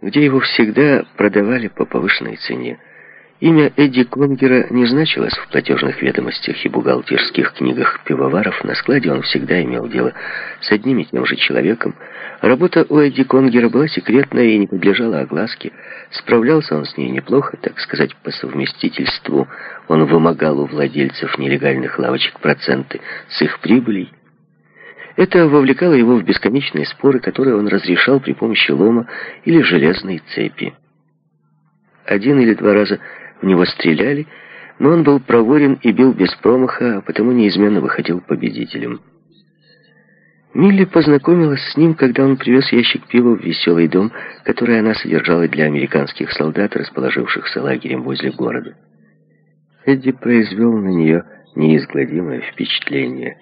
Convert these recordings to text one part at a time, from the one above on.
где его всегда продавали по повышенной цене. Имя Эдди Конгера не значилось в платежных ведомостях и бухгалтерских книгах пивоваров. На складе он всегда имел дело с одним и тем же человеком. Работа у Эдди Конгера была секретная и не подлежала огласке. Справлялся он с ней неплохо, так сказать, по совместительству. Он вымогал у владельцев нелегальных лавочек проценты с их прибылей. Это вовлекало его в бесконечные споры, которые он разрешал при помощи лома или железной цепи. 1 или 2 раза в него стреляли, но он был проворен и бил без промаха, а потому неизменно выходил победителем. Милли познакомилась с ним, когда он привез ящик пива в веселый дом, который она содержала для американских солдат, расположившихся лагерем возле города. Эдди произвел на нее неизгладимое впечатление.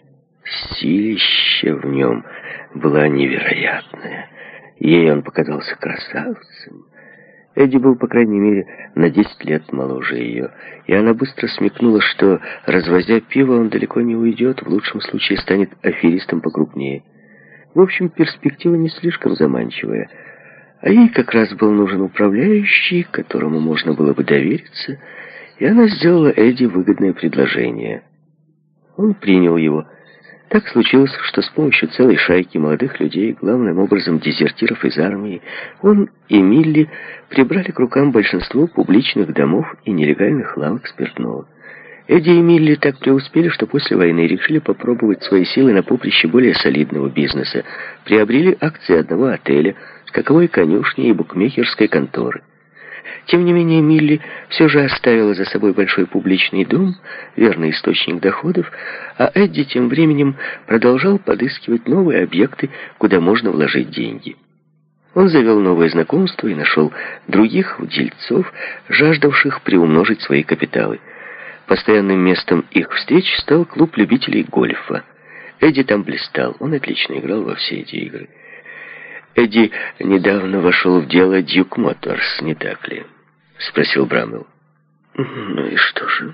Силище в нем было невероятное. Ей он показался красавцем. Эдди был, по крайней мере, на 10 лет моложе ее, и она быстро смекнула, что, развозя пиво, он далеко не уйдет, в лучшем случае станет аферистом покрупнее. В общем, перспектива не слишком заманчивая, а ей как раз был нужен управляющий, которому можно было бы довериться, и она сделала Эдди выгодное предложение. Он принял его. Так случилось, что с помощью целой шайки молодых людей, главным образом дезертиров из армии, он и Милли прибрали к рукам большинство публичных домов и нелегальных лавок спиртного. Эдди и Милли так преуспели, что после войны решили попробовать свои силы на поприще более солидного бизнеса. Приобрели акции одного отеля, скаковой конюшни и букмекерской конторы. Тем не менее, Милли все же оставила за собой большой публичный дом, верный источник доходов, а Эдди тем временем продолжал подыскивать новые объекты, куда можно вложить деньги. Он завел новые знакомства и нашел других дельцов, жаждавших приумножить свои капиталы. Постоянным местом их встреч стал клуб любителей гольфа. Эдди там блистал, он отлично играл во все эти игры. Эдди недавно вошел в дело Дьюк Моторс, не так ли? Спросил Брамвелл. Ну и что же?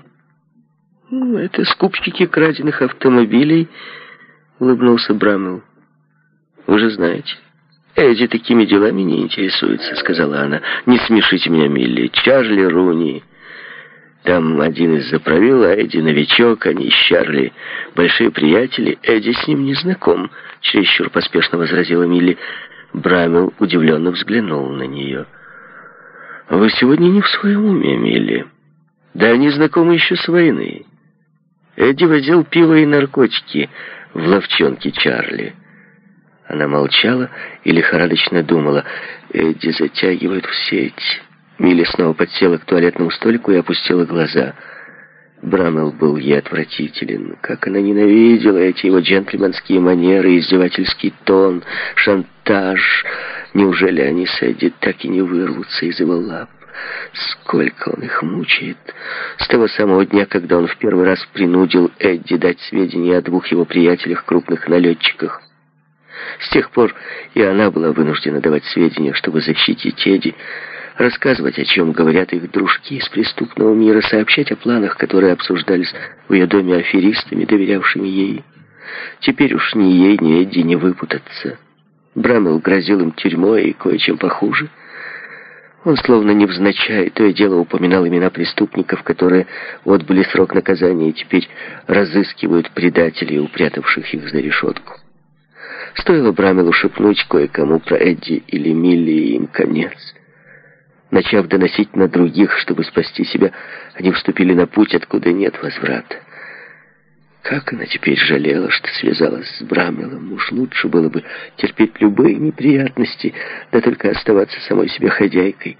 Это скупщики краденных автомобилей, улыбнулся Брамвелл. Вы же знаете, Эдди такими делами не интересуется, сказала она. Не смешите меня, Милли. Чарли Руни. Там один из заправил, а Эдди новичок, они с Чарли большие приятели. Эдди с ним не знаком, чересчур поспешно возразила Милли. Брамвелл удивленно взглянул на нее. «Вы сегодня не в своем уме, Милли. Да они знакомы еще с войны. Эдди возил пиво и наркотики в ловчонке Чарли». Она молчала и лихорадочно думала. Эдди затягивает в сеть. Милли снова подсела к туалетному столику и опустила глаза. Брамвелл был ей отвратителен. Как она ненавидела эти его джентльменские манеры, издевательский тон, шантаж. Неужели они с Эдди так и не вырвутся из его лап? Сколько он их мучает. С того самого дня, когда он в первый раз принудил Эдди дать сведения о 2 его приятелях, крупных налетчиках. С тех пор и она была вынуждена давать сведения, чтобы защитить Эдди, рассказывать, о чем говорят их дружки из преступного мира, сообщать о планах, которые обсуждались в ее доме аферистами, доверявшими ей. Теперь уж ни ей, ни Эдди не выпутаться. Брамвелл грозил им тюрьмой и кое-чем похуже. Он словно невзначай то и дело упоминал имена преступников, которые отбыли срок наказания и теперь разыскивают предателей, упрятавших их за решетку. Стоило Брамвеллу шепнуть кое-кому про Эдди или Милли, и им конец. Начав доносить на других, чтобы спасти себя, они вступили на путь, откуда нет возврата. Как она теперь жалела, что связалась с Брамвеллом. Уж лучше было бы терпеть любые неприятности, да только оставаться самой себе хозяйкой.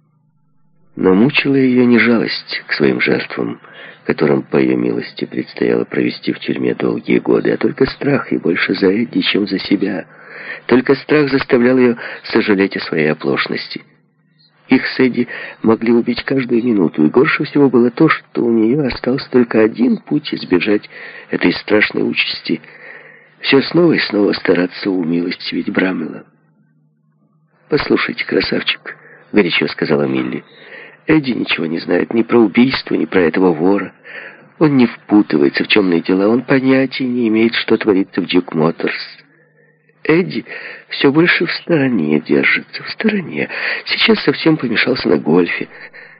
Но мучила ее не жалость к своим жертвам, которым, по ее милости, предстояло провести в тюрьме долгие годы, а только страх, и больше за Эдди, чем за себя. Только страх заставлял ее сожалеть о своей оплошности. Их с Эдди могли убить каждую минуту, и горше всего было то, что у нее остался только один путь избежать этой страшной участи. Все снова и снова стараться умилостивить Брамвелла. «Послушайте, красавчик», — горячо сказала Милли, — «Эдди ничего не знает ни про убийство, ни про этого вора. Он не впутывается в темные дела, он понятия не имеет, что творится в Дьюк Моторс. Эдди все больше в стороне держится, в стороне. Сейчас совсем помешался на гольфе.